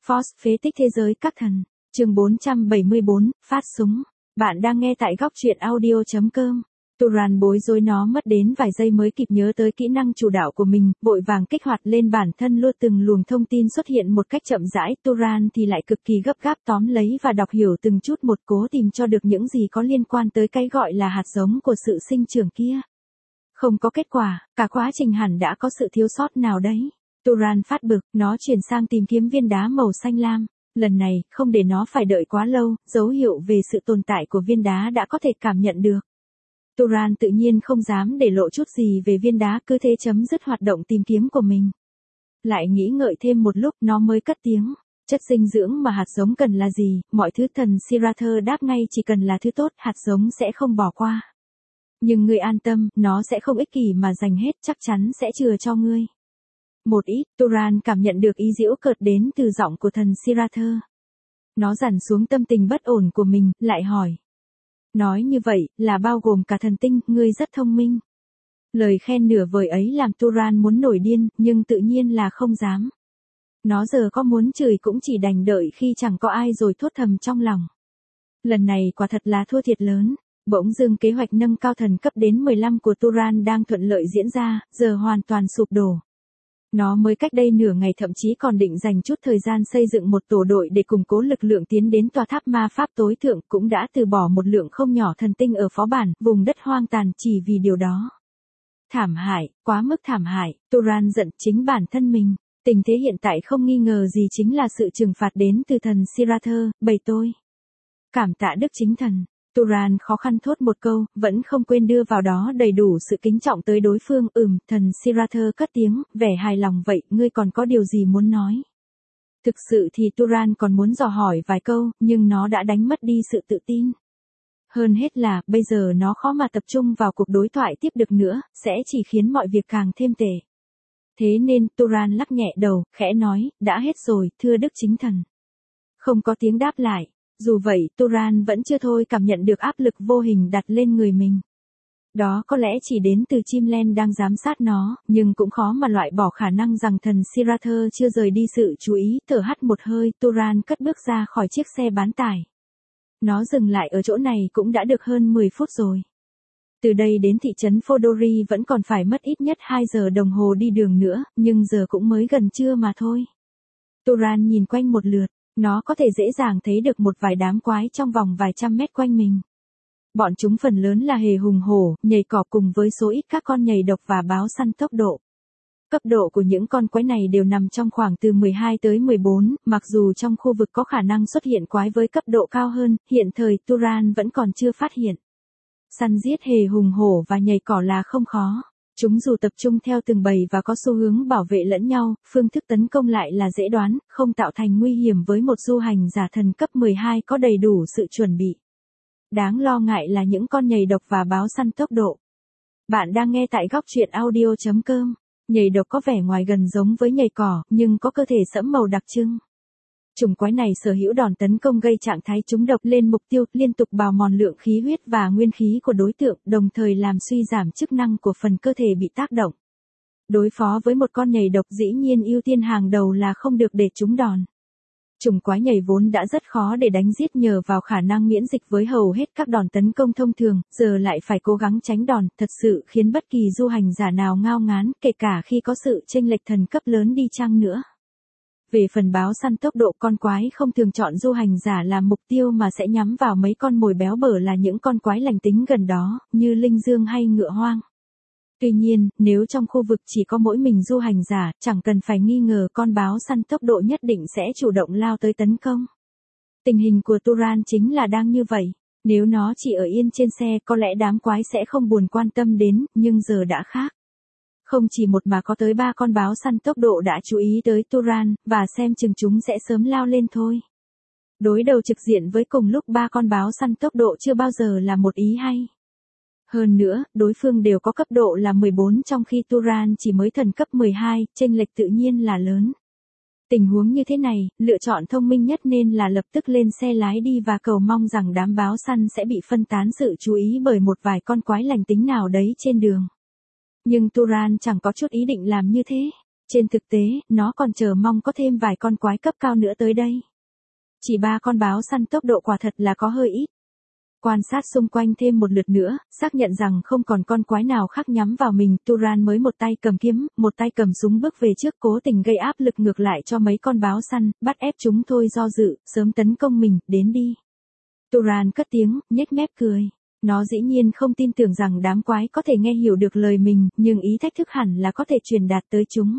Force phế tích thế giới các thần. Chương 474, phát súng. Bạn đang nghe tại góc truyện audio.com. Turan bối rối, nó mất đến vài giây mới kịp nhớ tới kỹ năng chủ đạo của mình, vội vàng kích hoạt lên bản thân luôn từng luồng thông tin xuất hiện một cách chậm rãi. Turan thì lại cực kỳ gấp gáp tóm lấy và đọc hiểu từng chút một, cố tìm cho được những gì có liên quan tới cái gọi là hạt giống của sự sinh trưởng kia. Không có kết quả, cả quá trình hẳn đã có sự thiếu sót nào đấy. Turan phát bực, nó chuyển sang tìm kiếm viên đá màu xanh lam. Lần này, không để nó phải đợi quá lâu, dấu hiệu về sự tồn tại của viên đá đã có thể cảm nhận được. Turan tự nhiên không dám để lộ chút gì về viên đá, cứ thế chấm dứt hoạt động tìm kiếm của mình. Lại nghĩ ngợi thêm một lúc, nó mới cất tiếng. Chất dinh dưỡng mà hạt giống cần là gì? Mọi thứ thần Sirathơ đáp ngay, chỉ cần là thứ tốt, hạt giống sẽ không bỏ qua. Nhưng ngươi an tâm, nó sẽ không ích kỷ mà dành hết, chắc chắn sẽ chừa cho ngươi. Một ít, Turan cảm nhận được ý giễu cợt đến từ giọng của thần Sirathơ. Nó dằn xuống tâm tình bất ổn của mình, lại hỏi. Nói như vậy, là bao gồm cả thần tinh, ngươi rất thông minh. Lời khen nửa vời ấy làm Turan muốn nổi điên, nhưng tự nhiên là không dám. Nó giờ có muốn chửi cũng chỉ đành đợi khi chẳng có ai rồi thốt thầm trong lòng. Lần này quả thật là thua thiệt lớn. Bỗng dưng kế hoạch nâng cao thần cấp đến 15 của Turan đang thuận lợi diễn ra, giờ hoàn toàn sụp đổ. Nó mới cách đây nửa ngày thậm chí còn định dành chút thời gian xây dựng một tổ đội để củng cố lực lượng tiến đến tòa tháp ma pháp tối thượng, cũng đã từ bỏ một lượng không nhỏ thần tinh ở phó bản, vùng đất hoang tàn chỉ vì điều đó. Thảm hại, quá mức thảm hại, Turan giận chính bản thân mình. Tình thế hiện tại không nghi ngờ gì chính là sự trừng phạt đến từ thần Sirathơ, bày tôi. Cảm tạ đức chính thần. Turan khó khăn thốt một câu, vẫn không quên đưa vào đó đầy đủ sự kính trọng tới đối phương. Thần Sirathơ cất tiếng, vẻ hài lòng. Vậy, ngươi còn có điều gì muốn nói? Thực sự thì Turan còn muốn dò hỏi vài câu, nhưng nó đã đánh mất đi sự tự tin. Hơn hết là, bây giờ nó khó mà tập trung vào cuộc đối thoại tiếp được nữa, sẽ chỉ khiến mọi việc càng thêm tệ. Thế nên, Turan lắc nhẹ đầu, khẽ nói, đã hết rồi, thưa đức chính thần. Không có tiếng đáp lại. Dù vậy, Turan vẫn chưa thôi cảm nhận được áp lực vô hình đặt lên người mình. Đó có lẽ chỉ đến từ chim len đang giám sát nó, nhưng cũng khó mà loại bỏ khả năng rằng thần Sirathơ chưa rời đi sự chú ý. Thở hắt một hơi, Turan cất bước ra khỏi chiếc xe bán tải. Nó dừng lại ở chỗ này cũng đã được hơn 10 phút rồi. Từ đây đến thị trấn Fodori vẫn còn phải mất ít nhất 2 giờ đồng hồ đi đường nữa, nhưng giờ cũng mới gần trưa mà thôi. Turan nhìn quanh một lượt. Nó có thể dễ dàng thấy được một vài đám quái trong vòng vài trăm mét quanh mình. Bọn chúng phần lớn là hề hùng hổ, nhầy cỏ cùng với số ít các con nhầy độc và báo săn tốc độ. Cấp độ của những con quái này đều nằm trong khoảng từ 12 tới 14, mặc dù trong khu vực có khả năng xuất hiện quái với cấp độ cao hơn, hiện thời Turan vẫn còn chưa phát hiện. Săn giết hề hùng hổ và nhầy cỏ là không khó. Chúng dù tập trung theo từng bầy và có xu hướng bảo vệ lẫn nhau, phương thức tấn công lại là dễ đoán, không tạo thành nguy hiểm với một du hành giả thần cấp 12 có đầy đủ sự chuẩn bị. Đáng lo ngại là những con nhầy độc và báo săn tốc độ. Bạn đang nghe tại góc truyện audio.com. Nhầy độc có vẻ ngoài gần giống với nhầy cỏ, nhưng có cơ thể sẫm màu đặc trưng. Chủng quái này sở hữu đòn tấn công gây trạng thái trúng độc lên mục tiêu, liên tục bào mòn lượng khí huyết và nguyên khí của đối tượng, đồng thời làm suy giảm chức năng của phần cơ thể bị tác động. Đối phó với một con nhầy độc dĩ nhiên ưu tiên hàng đầu là không được để trúng đòn. Chủng quái nhầy vốn đã rất khó để đánh giết nhờ vào khả năng miễn dịch với hầu hết các đòn tấn công thông thường, giờ lại phải cố gắng tránh đòn, thật sự khiến bất kỳ du hành giả nào ngao ngán, kể cả khi có sự chênh lệch thần cấp lớn đi chăng nữa. Về phần báo săn tốc độ, con quái không thường chọn du hành giả làm mục tiêu mà sẽ nhắm vào mấy con mồi béo bở là những con quái lành tính gần đó, như linh dương hay ngựa hoang. Tuy nhiên, nếu trong khu vực chỉ có mỗi mình du hành giả, chẳng cần phải nghi ngờ con báo săn tốc độ nhất định sẽ chủ động lao tới tấn công. Tình hình của Turan chính là đang như vậy. Nếu nó chỉ ở yên trên xe có lẽ đám quái sẽ không buồn quan tâm đến, nhưng giờ đã khác. Không chỉ một mà có tới 3 con báo săn tốc độ đã chú ý tới Turan, và xem chừng chúng sẽ sớm lao lên thôi. Đối đầu trực diện với cùng lúc 3 con báo săn tốc độ chưa bao giờ là một ý hay. Hơn nữa, đối phương đều có cấp độ là 14 trong khi Turan chỉ mới thần cấp 12, chênh lệch tự nhiên là lớn. Tình huống như thế này, lựa chọn thông minh nhất nên là lập tức lên xe lái đi và cầu mong rằng đám báo săn sẽ bị phân tán sự chú ý bởi một vài con quái lành tính nào đấy trên đường. Nhưng Turan chẳng có chút ý định làm như thế. Trên thực tế, nó còn chờ mong có thêm vài con quái cấp cao nữa tới đây. Chỉ 3 con báo săn tốc độ quả thật là có hơi ít. Quan sát xung quanh thêm một lượt nữa, xác nhận rằng không còn con quái nào khác nhắm vào mình, Turan mới một tay cầm kiếm, một tay cầm súng bước về trước, cố tình gây áp lực ngược lại cho mấy con báo săn, bắt ép chúng thôi do dự, sớm tấn công mình, đến đi. Turan cất tiếng, nhếch mép cười. Nó dĩ nhiên không tin tưởng rằng đám quái có thể nghe hiểu được lời mình, nhưng ý thách thức hẳn là có thể truyền đạt tới chúng.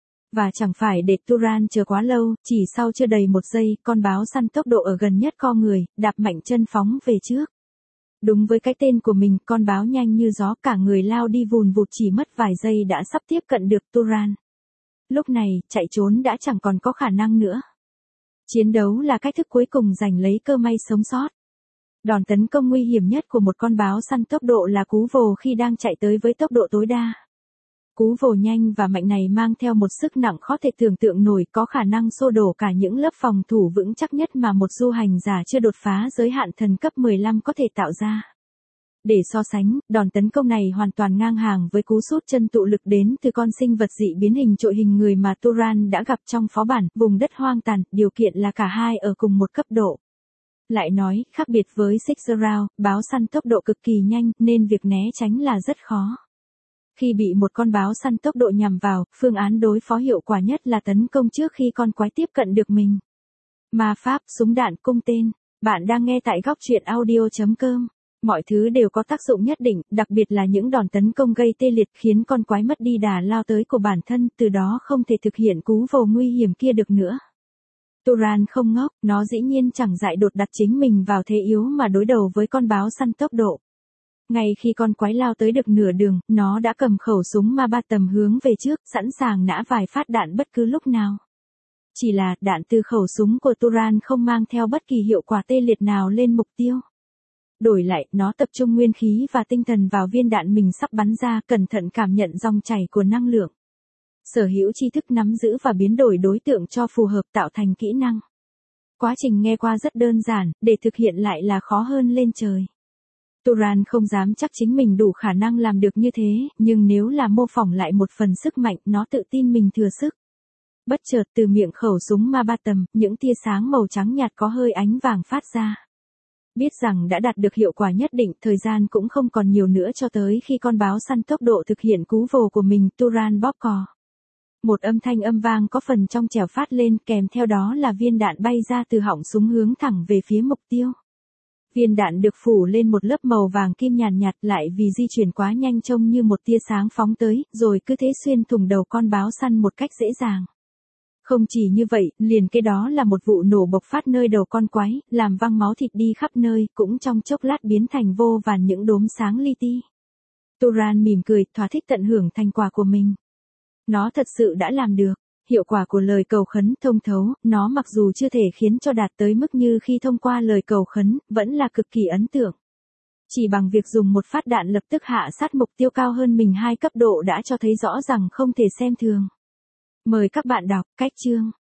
Và chẳng phải để Turan chờ quá lâu, chỉ sau chưa đầy 1 giây, con báo săn tốc độ ở gần nhất co người, đạp mạnh chân phóng về trước. Đúng với cái tên của mình, con báo nhanh như gió, cả người lao đi vùn vụt, chỉ mất vài giây đã sắp tiếp cận được Turan. Lúc này, chạy trốn đã chẳng còn có khả năng nữa. Chiến đấu là cách thức cuối cùng giành lấy cơ may sống sót. Đòn tấn công nguy hiểm nhất của một con báo săn tốc độ là cú vồ khi đang chạy tới với tốc độ tối đa. Cú vồ nhanh và mạnh này mang theo một sức nặng khó thể tưởng tượng nổi, có khả năng xô đổ cả những lớp phòng thủ vững chắc nhất mà một du hành giả chưa đột phá giới hạn thần cấp 15 có thể tạo ra. Để so sánh, đòn tấn công này hoàn toàn ngang hàng với cú sút chân tụ lực đến từ con sinh vật dị biến hình trội hình người mà Turan đã gặp trong phó bản, vùng đất hoang tàn, điều kiện là cả hai ở cùng một cấp độ. Lại nói, khác biệt với Six Round, báo săn tốc độ cực kỳ nhanh, nên việc né tránh là rất khó. Khi bị một con báo săn tốc độ nhằm vào, phương án đối phó hiệu quả nhất là tấn công trước khi con quái tiếp cận được mình. Ma pháp, súng đạn, cung tên. Bạn đang nghe tại góc truyện audio.com. Mọi thứ đều có tác dụng nhất định, đặc biệt là những đòn tấn công gây tê liệt khiến con quái mất đi đà lao tới của bản thân, từ đó không thể thực hiện cú vồ nguy hiểm kia được nữa. Turan không ngốc, nó dĩ nhiên chẳng dại đột đặt chính mình vào thế yếu mà đối đầu với con báo săn tốc độ. Ngay khi con quái lao tới được nửa đường, nó đã cầm khẩu súng ma 3 tầm hướng về trước, sẵn sàng nã vài phát đạn bất cứ lúc nào. Chỉ là, đạn từ khẩu súng của Turan không mang theo bất kỳ hiệu quả tê liệt nào lên mục tiêu. Đổi lại, nó tập trung nguyên khí và tinh thần vào viên đạn mình sắp bắn ra, cẩn thận cảm nhận dòng chảy của năng lượng. Sở hữu tri thức nắm giữ và biến đổi đối tượng cho phù hợp tạo thành kỹ năng. Quá trình nghe qua rất đơn giản, để thực hiện lại là khó hơn lên trời. Turan không dám chắc chính mình đủ khả năng làm được như thế, nhưng nếu là mô phỏng lại một phần sức mạnh, nó tự tin mình thừa sức. Bất chợt từ miệng khẩu súng ma 3 tầm, những tia sáng màu trắng nhạt có hơi ánh vàng phát ra. Biết rằng đã đạt được hiệu quả nhất định, thời gian cũng không còn nhiều nữa cho tới khi con báo săn tốc độ thực hiện cú vồ của mình, Turan bóp cò. Một âm thanh âm vang có phần trong trẻo phát lên, kèm theo đó là viên đạn bay ra từ họng súng hướng thẳng về phía mục tiêu. Viên đạn được phủ lên một lớp màu vàng kim nhàn nhạt, lại vì di chuyển quá nhanh trông như một tia sáng phóng tới, rồi cứ thế xuyên thủng đầu con báo săn một cách dễ dàng. Không chỉ như vậy, liền kế đó là một vụ nổ bộc phát nơi đầu con quái, làm văng máu thịt đi khắp nơi, cũng trong chốc lát biến thành vô vàn những đốm sáng li ti. Turan mỉm cười, thỏa thích tận hưởng thành quả của mình. Nó thật sự đã làm được. Hiệu quả của lời cầu khấn thông thấu, nó mặc dù chưa thể khiến cho đạt tới mức như khi thông qua lời cầu khấn, vẫn là cực kỳ ấn tượng. Chỉ bằng việc dùng một phát đạn lập tức hạ sát mục tiêu cao hơn mình 2 cấp độ đã cho thấy rõ rằng không thể xem thường. Mời các bạn đọc cách chương.